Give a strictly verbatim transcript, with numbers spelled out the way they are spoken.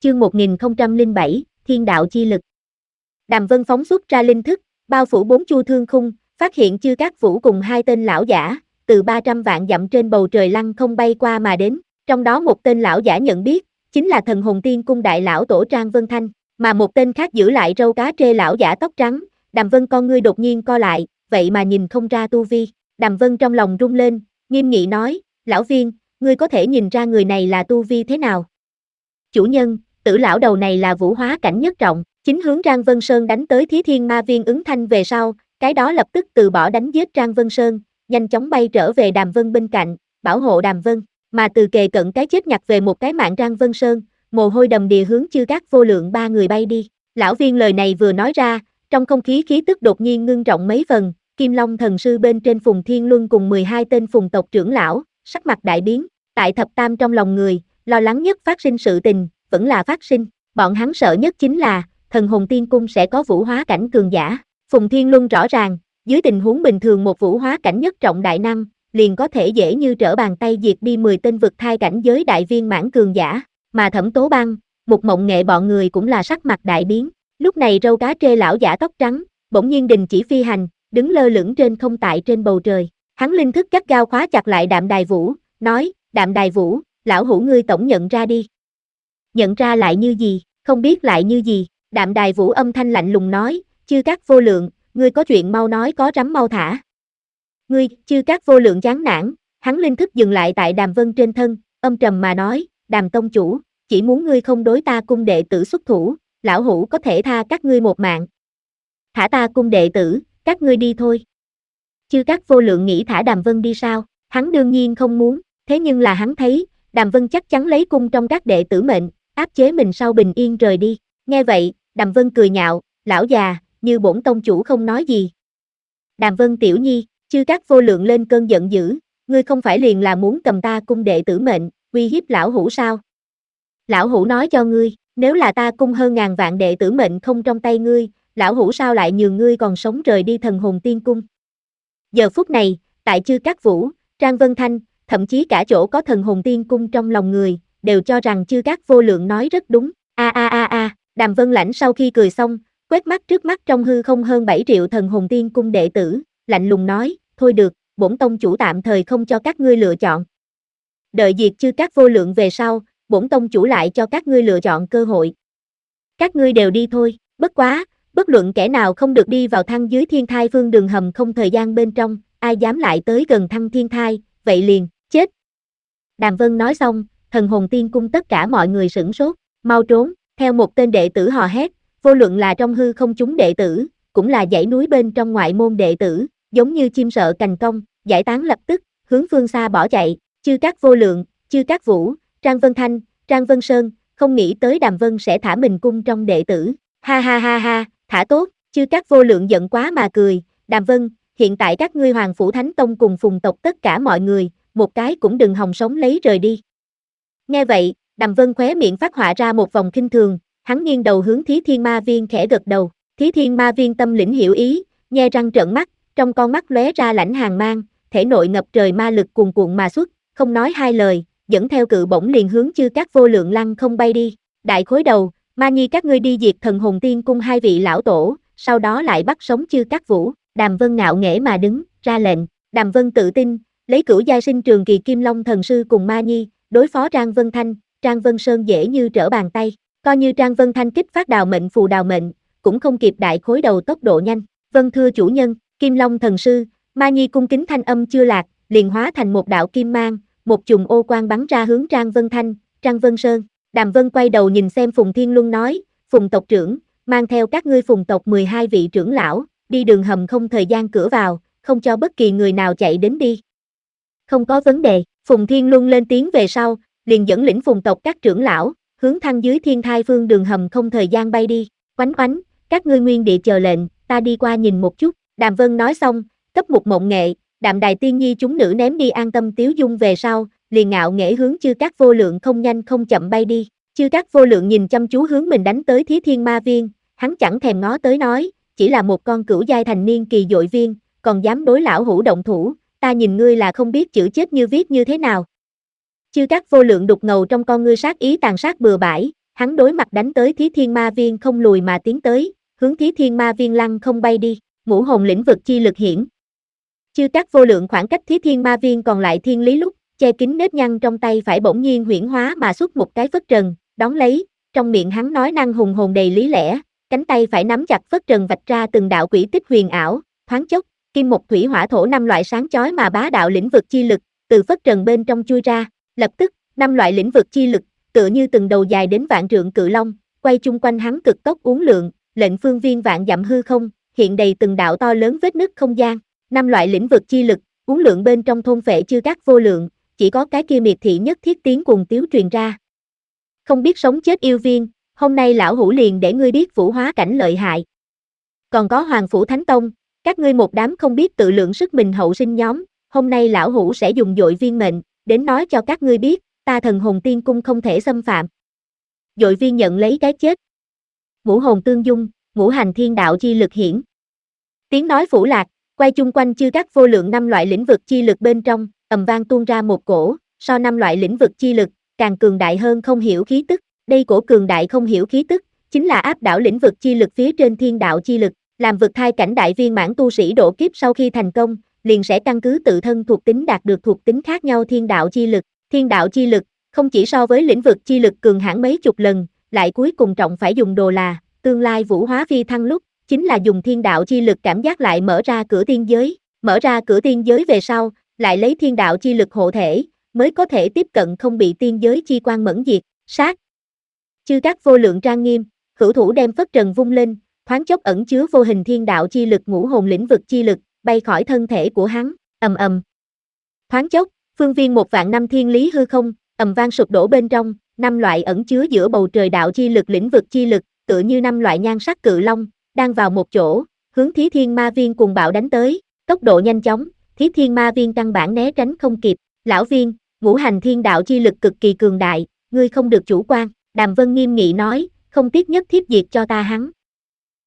Chương một nghìn không trăm lẻ bảy, Thiên đạo chi lực. Đàm Vân phóng xuất ra linh thức, bao phủ bốn chu thương khung, phát hiện Chư Cát Vũ cùng hai tên lão giả, từ ba trăm vạn dặm trên bầu trời lăng không bay qua mà đến, trong đó một tên lão giả nhận biết, chính là Thần Hồn Tiên Cung đại lão tổ Trang Vân Thanh, mà một tên khác giữ lại râu cá trê lão giả tóc trắng. Đàm Vân con ngươi đột nhiên co lại, vậy mà nhìn không ra tu vi. Đàm Vân trong lòng rung lên, nghiêm nghị nói, lão viên, ngươi có thể nhìn ra người này là tu vi thế nào? Chủ nhân, tử lão đầu này là vũ hóa cảnh nhất trọng, chính hướng Trang Vân Sơn đánh tới Thí Thiên Ma Viên ứng thanh về sau, cái đó lập tức từ bỏ đánh giết Trang Vân Sơn, nhanh chóng bay trở về Đàm Vân bên cạnh, bảo hộ Đàm Vân, mà từ kề cận cái chết nhặt về một cái mạng Trang Vân Sơn, mồ hôi đầm đìa hướng Chư Cát Vô Lượng ba người bay đi. Lão viên lời này vừa nói ra, trong không khí khí tức đột nhiên ngưng trọng mấy phần, Kim Long thần sư bên trên Phùng Thiên Luân cùng mười hai tên phùng tộc trưởng lão, sắc mặt đại biến, tại thập tam trong lòng người, lo lắng nhất phát sinh sự tình, vẫn là phát sinh, bọn hắn sợ nhất chính là, Thần Hồn Tiên Cung sẽ có vũ hóa cảnh cường giả. Phùng Thiên Luân rõ ràng, dưới tình huống bình thường một vũ hóa cảnh nhất trọng đại năng, liền có thể dễ như trở bàn tay diệt đi mười tên vực thai cảnh giới đại viên mãn cường giả, mà Thẩm Tố Băng, Mục Mộng Nghệ bọn người cũng là sắc mặt đại biến. Lúc này râu cá trê lão giả tóc trắng, bỗng nhiên đình chỉ phi hành, đứng lơ lửng trên không tại trên bầu trời. Hắn linh thức gắt gao khóa chặt lại Đạm Đài Vũ, nói, Đạm Đài Vũ, lão hủ ngươi tổng nhận ra đi. Nhận ra lại như gì, không biết lại như gì, Đạm Đài Vũ âm thanh lạnh lùng nói, Chư Cát Vô Lượng, ngươi có chuyện mau nói có rắm mau thả. Ngươi, Chư Cát Vô Lượng chán nản, hắn linh thức dừng lại tại Đàm Vân trên thân, âm trầm mà nói, Đàm tông chủ, chỉ muốn ngươi không đối ta cung đệ tử xuất thủ, lão hủ có thể tha các ngươi một mạng. Thả ta cung đệ tử, các ngươi đi thôi. Chư Cát Vô Lượng nghĩ thả Đàm Vân đi sao, hắn đương nhiên không muốn, thế nhưng là hắn thấy, Đàm Vân chắc chắn lấy cung trong các đệ tử mệnh, áp chế mình sau bình yên rời đi. Nghe vậy, Đàm Vân cười nhạo, lão già, như bổn tông chủ không nói gì. Đàm Vân tiểu nhi, Chư Cát Vô Lượng lên cơn giận dữ, ngươi không phải liền là muốn cầm ta cung đệ tử mệnh, uy hiếp lão hủ sao? Lão hủ nói cho ngươi, nếu là ta cung hơn ngàn vạn đệ tử mệnh không trong tay ngươi, lão hủ sao lại nhường ngươi còn sống rời đi Thần Hồn Tiên Cung? Giờ phút này, tại Chư Cát Vũ, Trang Vân Thanh, thậm chí cả chỗ có Thần Hồn Tiên Cung trong lòng người, đều cho rằng Chư Cát Vô Lượng nói rất đúng. A a a a, Đàm Vân Lãnh sau khi cười xong, quét mắt trước mắt trong hư không hơn bảy triệu Thần Hồn Tiên Cung đệ tử, lạnh lùng nói, thôi được, bổn tông chủ tạm thời không cho các ngươi lựa chọn. Đợi diệt Chư Cát Vô Lượng về sau, bổn tông chủ lại cho các ngươi lựa chọn cơ hội. Các ngươi đều đi thôi, bất quá, bất luận kẻ nào không được đi vào thăng dưới thiên thai phương đường hầm không thời gian bên trong, ai dám lại tới gần thăng thiên thai, vậy liền, chết. Đàm Vân nói xong, Thần Hồn Tiên Cung tất cả mọi người sửng sốt, mau trốn, theo một tên đệ tử hò hét, vô luận là trong hư không chúng đệ tử, cũng là dãy núi bên trong ngoại môn đệ tử, giống như chim sợ cành cong, giải tán lập tức, hướng phương xa bỏ chạy. Chư Cát Vô Lượng, Chư Cát Vũ, Trang Vân Thanh, Trang Vân Sơn, không nghĩ tới Đàm Vân sẽ thả mình cung trong đệ tử. Ha ha ha ha, thả tốt, Chư Cát Vô Lượng giận quá mà cười, Đàm Vân, hiện tại các ngươi Hoàng Phủ Thánh Tông cùng phùng tộc tất cả mọi người, một cái cũng đừng hòng sống lấy rời đi. Nghe vậy, Đàm Vân khóe miệng phát họa ra một vòng khinh thường, hắn nghiêng đầu hướng Thí Thiên Ma Viên khẽ gật đầu. Thí Thiên Ma Viên tâm lĩnh hiểu ý, nhe răng trợn mắt, trong con mắt lóe ra lãnh hàn mang, thể nội ngập trời ma lực cuồn cuộn mà xuất, không nói hai lời, dẫn theo cự bổng liền hướng Chư Cát Vô Lượng lăng không bay đi. Đại khối đầu, Ma Nhi các ngươi đi diệt Thần Hồn Tiên Cung hai vị lão tổ, sau đó lại bắt sống Chư Cát Vũ. Đàm Vân ngạo nghễ mà đứng, ra lệnh. Đàm Vân tự tin, lấy cửu giai sinh trường kỳ Kim Long thần sư cùng Ma Nhi, đối phó Trang Vân Thanh, Trang Vân Sơn dễ như trở bàn tay. Coi như Trang Vân Thanh kích phát đào mệnh phù đào mệnh, cũng không kịp đại khối đầu tốc độ nhanh. Vân thưa chủ nhân, Kim Long thần sư, Ma Nhi cung kính thanh âm chưa lạc, liền hóa thành một đạo kim mang, một chùm ô quang bắn ra hướng Trang Vân Thanh, Trang Vân Sơn. Đàm Vân quay đầu nhìn xem Phùng Thiên Luân nói, Phùng tộc trưởng, mang theo các ngươi Phùng tộc mười hai vị trưởng lão, đi đường hầm không thời gian cửa vào, không cho bất kỳ người nào chạy đến đi. Không có vấn đề, Phùng Thiên Luân lên tiếng về sau, liền dẫn lĩnh Phùng tộc các trưởng lão, hướng thăng dưới thiên thai phương đường hầm không thời gian bay đi. Oánh oánh, các ngươi nguyên địa chờ lệnh, ta đi qua nhìn một chút. Đàm Vân nói xong, cấp một Mộng Nghệ, Đạm Đài Tiên Nhi chúng nữ ném đi an tâm tiếu dung về sau, liền ngạo nghễ hướng Chư Cát Vô Lượng không nhanh không chậm bay đi. Chư Cát Vô Lượng nhìn chăm chú hướng mình đánh tới Thí Thiên Ma Viên, hắn chẳng thèm ngó tới nói, chỉ là một con cửu giai thành niên kỳ dội viên, còn dám đối lão hủ động thủ, ta nhìn ngươi là không biết chữ chết như viết như thế nào. Chư Cát Vô Lượng đục ngầu trong con ngươi sát ý tàn sát bừa bãi, hắn đối mặt đánh tới Thí Thiên Ma Viên không lùi mà tiến tới, hướng Thí Thiên Ma Viên lăng không bay đi, ngũ hồn lĩnh vực chi lực hiển. Chư các vô lượng khoảng cách Thí Thiên Ma Viên còn lại thiên lý lúc, che kín nếp nhăn trong tay phải bỗng nhiên huyễn hóa mà xuất một cái phất trần, đón lấy, trong miệng hắn nói năng hùng hồn đầy lý lẽ, cánh tay phải nắm chặt phất trần vạch ra từng đạo quỷ tích huyền ảo, thoáng chốc, kim một thủy hỏa thổ năm loại sáng chói mà bá đạo lĩnh vực chi lực, từ phất trần bên trong chui ra, lập tức, năm loại lĩnh vực chi lực, tựa như từng đầu dài đến vạn trượng cự long, quay chung quanh hắn cực tốc uốn lượn, lệnh phương viên vạn dặm hư không, hiện đầy từng đạo to lớn vết nứt không gian, năm loại lĩnh vực chi lực, uốn lượn bên trong thôn phệ chư các vô lượng, chỉ có cái kia miệt thị nhất thiết tiếng cuồng tiếu truyền ra. Không biết sống chết yêu viên, hôm nay lão hủ liền để ngươi biết vũ hóa cảnh lợi hại. Còn có Hoàng Phủ Thánh Tông, các ngươi một đám không biết tự lượng sức mình hậu sinh nhóm, hôm nay lão hủ sẽ dùng dội viên mệnh, đến nói cho các ngươi biết, ta thần hồn tiên cung không thể xâm phạm. Dội viên nhận lấy cái chết. Ngũ hồn tương dung, ngũ hành thiên đạo chi lực hiển. Tiếng nói phủ lạc, quay chung quanh chư các vô lượng năm loại lĩnh vực chi lực bên trong, ầm vang tuôn ra một cổ, so năm loại lĩnh vực chi lực, càng cường đại hơn không hiểu khí tức. Đây cổ cường đại không hiểu khí tức, chính là áp đảo lĩnh vực chi lực phía trên thiên đạo chi lực, làm vực thai cảnh đại viên mãn tu sĩ độ kiếp sau khi thành công, liền sẽ căn cứ tự thân thuộc tính đạt được thuộc tính khác nhau thiên đạo chi lực. Thiên đạo chi lực, không chỉ so với lĩnh vực chi lực cường hãn mấy chục lần, lại cuối cùng trọng phải dùng đồ là, tương lai vũ hóa phi thăng lúc, chính là dùng thiên đạo chi lực cảm giác lại mở ra cửa tiên giới, mở ra cửa tiên giới về sau, lại lấy thiên đạo chi lực hộ thể, mới có thể tiếp cận không bị tiên giới chi quan mẫn diệt, sát. Chư các vô lượng trang nghiêm, hữu thủ đem phất trần vung lên, thoáng chốc ẩn chứa vô hình thiên đạo chi lực ngũ hồn lĩnh vực chi lực, bay khỏi thân thể của hắn, ầm ầm. Thoáng chốc, phương viên một vạn năm thiên lý hư không, ầm vang sụp đổ bên trong, năm loại ẩn chứa giữa bầu trời đạo chi lực lĩnh vực chi lực, tựa như năm loại nhan sắc cự long, đang vào một chỗ, hướng Thí Thiên Ma Viên cùng bạo đánh tới, tốc độ nhanh chóng, Thí Thiên Ma Viên căn bản né tránh không kịp. Lão viên, ngũ hành thiên đạo chi lực cực kỳ cường đại, ngươi không được chủ quan. Đàm Vân nghiêm nghị nói, không tiếc nhất thiết diệt cho ta hắn.